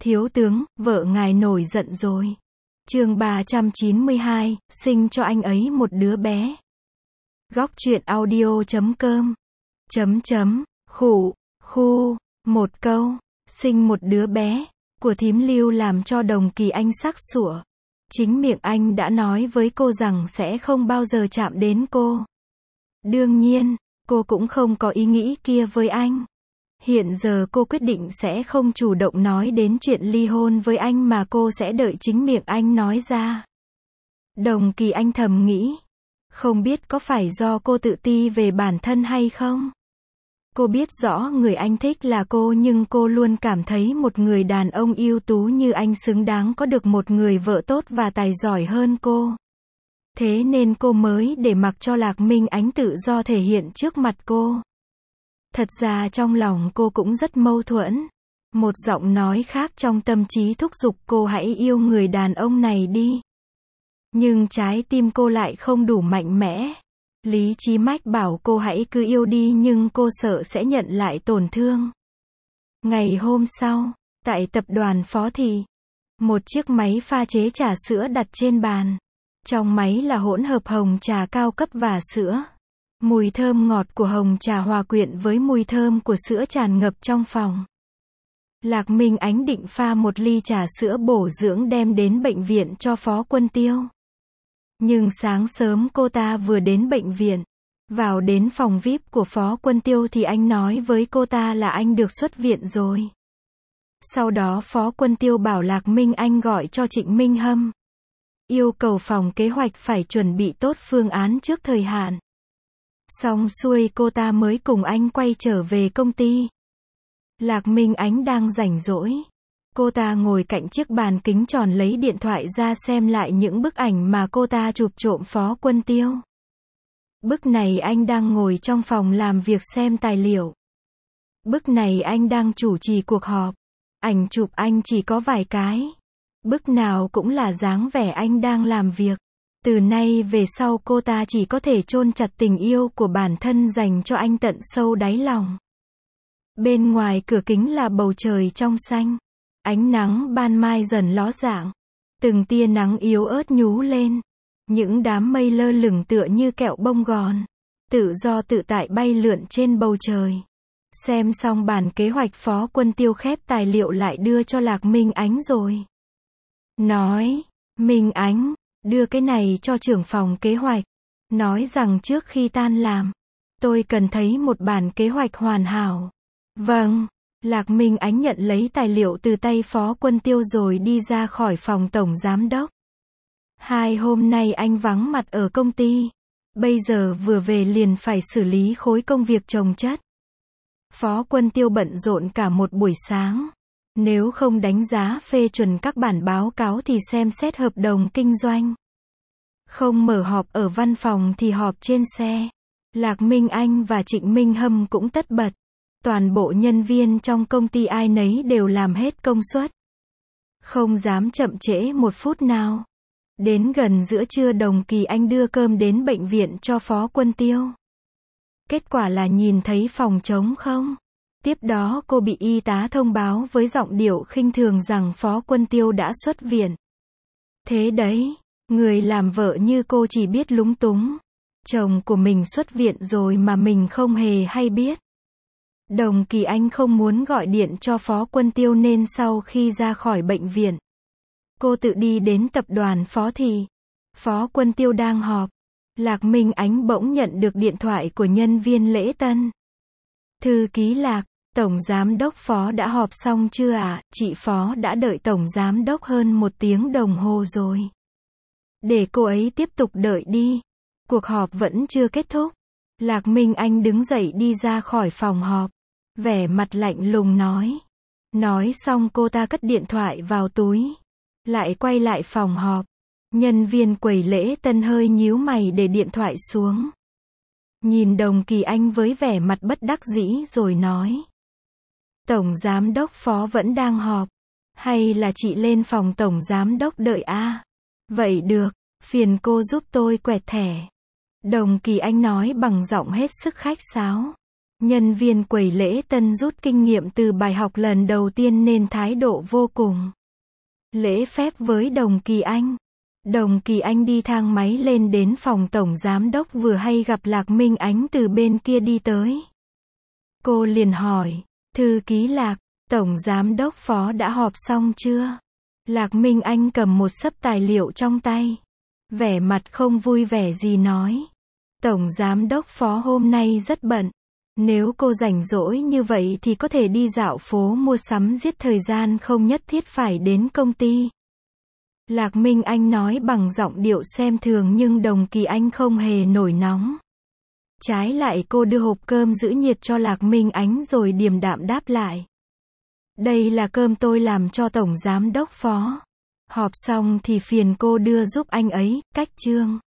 Thiếu tướng, vợ ngài nổi giận rồi. Chương 392, sinh cho anh ấy một đứa bé. Góc truyện audio.com. Khụ, khu, một câu, sinh một đứa bé, của thím Lưu làm cho Đồng Kỳ Anh sắc sủa. Chính miệng anh đã nói với cô rằng sẽ không bao giờ chạm đến cô. Đương nhiên, cô cũng không có ý nghĩ kia với anh. Hiện giờ cô quyết định sẽ không chủ động nói đến chuyện ly hôn với anh mà cô sẽ đợi chính miệng anh nói ra. Đồng Kỳ Anh thầm nghĩ. Không biết có phải do cô tự ti về bản thân hay không? Cô biết rõ người anh thích là cô nhưng cô luôn cảm thấy một người đàn ông ưu tú như anh xứng đáng có được một người vợ tốt và tài giỏi hơn cô. Thế nên cô mới để mặc cho Lạc Minh Ánh tự do thể hiện trước mặt cô. Thật ra trong lòng cô cũng rất mâu thuẫn. Một giọng nói khác trong tâm trí thúc giục cô hãy yêu người đàn ông này đi. Nhưng trái tim cô lại không đủ mạnh mẽ. Lý trí mách bảo cô hãy cứ yêu đi nhưng cô sợ sẽ nhận lại tổn thương. Ngày hôm sau, tại tập đoàn Phó Thị, một chiếc máy pha chế trà sữa đặt trên bàn. Trong máy là hỗn hợp hồng trà cao cấp và sữa. Mùi thơm ngọt của hồng trà hòa quyện với mùi thơm của sữa tràn ngập trong phòng. Lạc Minh Ánh định pha một ly trà sữa bổ dưỡng đem đến bệnh viện cho Phó Quân Tiêu. Nhưng sáng sớm cô ta vừa đến bệnh viện, vào đến phòng VIP của Phó Quân Tiêu thì anh nói với cô ta là anh được xuất viện rồi. Sau đó Phó Quân Tiêu bảo Lạc Minh Anh gọi cho Trịnh Minh Hâm. Yêu cầu phòng kế hoạch phải chuẩn bị tốt phương án trước thời hạn. Xong xuôi cô ta mới cùng anh quay trở về công ty. Lạc Minh Ánh đang rảnh rỗi. Cô ta ngồi cạnh chiếc bàn kính tròn lấy điện thoại ra xem lại những bức ảnh mà cô ta chụp trộm Phó Quân Tiêu. Bức này anh đang ngồi trong phòng làm việc xem tài liệu. Bức này anh đang chủ trì cuộc họp. Ảnh chụp anh chỉ có vài cái. Bức nào cũng là dáng vẻ anh đang làm việc. Từ nay về sau cô ta chỉ có thể chôn chặt tình yêu của bản thân dành cho anh tận sâu đáy lòng. Bên ngoài cửa kính là bầu trời trong xanh. Ánh nắng ban mai dần ló dạng. Từng tia nắng yếu ớt nhú lên. Những đám mây lơ lửng tựa như kẹo bông gòn. Tự do tự tại bay lượn trên bầu trời. Xem xong bản kế hoạch Phó Quân Tiêu khép tài liệu lại đưa cho Lạc Minh Ánh rồi. Nói, Minh Ánh, đưa cái này cho trưởng phòng kế hoạch. Nói rằng trước khi tan làm, tôi cần thấy một bản kế hoạch hoàn hảo. Vâng. Lạc Minh Ánh nhận lấy tài liệu từ tay Phó Quân Tiêu rồi đi ra khỏi phòng tổng giám đốc. 2 hôm nay anh vắng mặt ở công ty. Bây giờ vừa về liền phải xử lý khối công việc chồng chất. Phó Quân Tiêu bận rộn cả một buổi sáng. Nếu không đánh giá phê chuẩn các bản báo cáo thì xem xét hợp đồng kinh doanh. Không mở họp ở văn phòng thì họp trên xe. Lạc Minh Anh và Trịnh Minh Hâm cũng tất bật. Toàn bộ nhân viên trong công ty ai nấy đều làm hết công suất. Không dám chậm trễ một phút nào. Đến gần giữa trưa Đồng Kỳ Anh đưa cơm đến bệnh viện cho Phó Quân Tiêu. Kết quả là nhìn thấy phòng trống không. Tiếp đó cô bị y tá thông báo với giọng điệu khinh thường rằng Phó Quân Tiêu đã xuất viện. Thế đấy, người làm vợ như cô chỉ biết lúng túng. Chồng của mình xuất viện rồi mà mình không hề hay biết. Đồng Kỳ Anh không muốn gọi điện cho Phó Quân Tiêu nên sau khi ra khỏi bệnh viện, cô tự đi đến tập đoàn Phó Thị. Phó Quân Tiêu đang họp. Lạc Minh Ánh bỗng nhận được điện thoại của nhân viên lễ tân. Thư ký Lạc, Tổng Giám đốc Phó đã họp xong chưa ạ? Chị Phó đã đợi Tổng Giám đốc hơn 1 tiếng đồng hồ rồi. Để cô ấy tiếp tục đợi đi. Cuộc họp vẫn chưa kết thúc. Lạc Minh Anh đứng dậy đi ra khỏi phòng họp. Vẻ mặt lạnh lùng nói. Nói xong cô ta cất điện thoại vào túi. Lại quay lại phòng họp. Nhân viên quầy lễ tân hơi nhíu mày để điện thoại xuống. Nhìn Đồng Kỳ Anh với vẻ mặt bất đắc dĩ rồi nói. Tổng Giám đốc Phó vẫn đang họp. Hay là chị lên phòng Tổng Giám đốc đợi a? Vậy được, phiền cô giúp tôi quẹt thẻ. Đồng Kỳ Anh nói bằng giọng hết sức khách sáo. Nhân viên quầy lễ tân rút kinh nghiệm từ bài học lần đầu tiên nên thái độ vô cùng lễ phép với Đồng Kỳ Anh. Đồng Kỳ Anh đi thang máy lên đến phòng tổng giám đốc vừa hay gặp Lạc Minh Ánh từ bên kia đi tới. Cô liền hỏi, thư ký Lạc, tổng giám đốc Phó đã họp xong chưa? Lạc Minh Anh cầm một xấp tài liệu trong tay. Vẻ mặt không vui vẻ gì nói. Tổng giám đốc Phó hôm nay rất bận. Nếu cô rảnh rỗi như vậy thì có thể đi dạo phố mua sắm giết thời gian, không nhất thiết phải đến công ty. Lạc Minh Anh nói bằng giọng điệu xem thường, nhưng Đồng Kỳ Anh không hề nổi nóng. Trái lại cô đưa hộp cơm giữ nhiệt cho Lạc Minh Ánh rồi điềm đạm đáp lại. Đây là cơm tôi làm cho tổng giám đốc Phó. Họp xong thì phiền cô đưa giúp anh ấy, cách chương.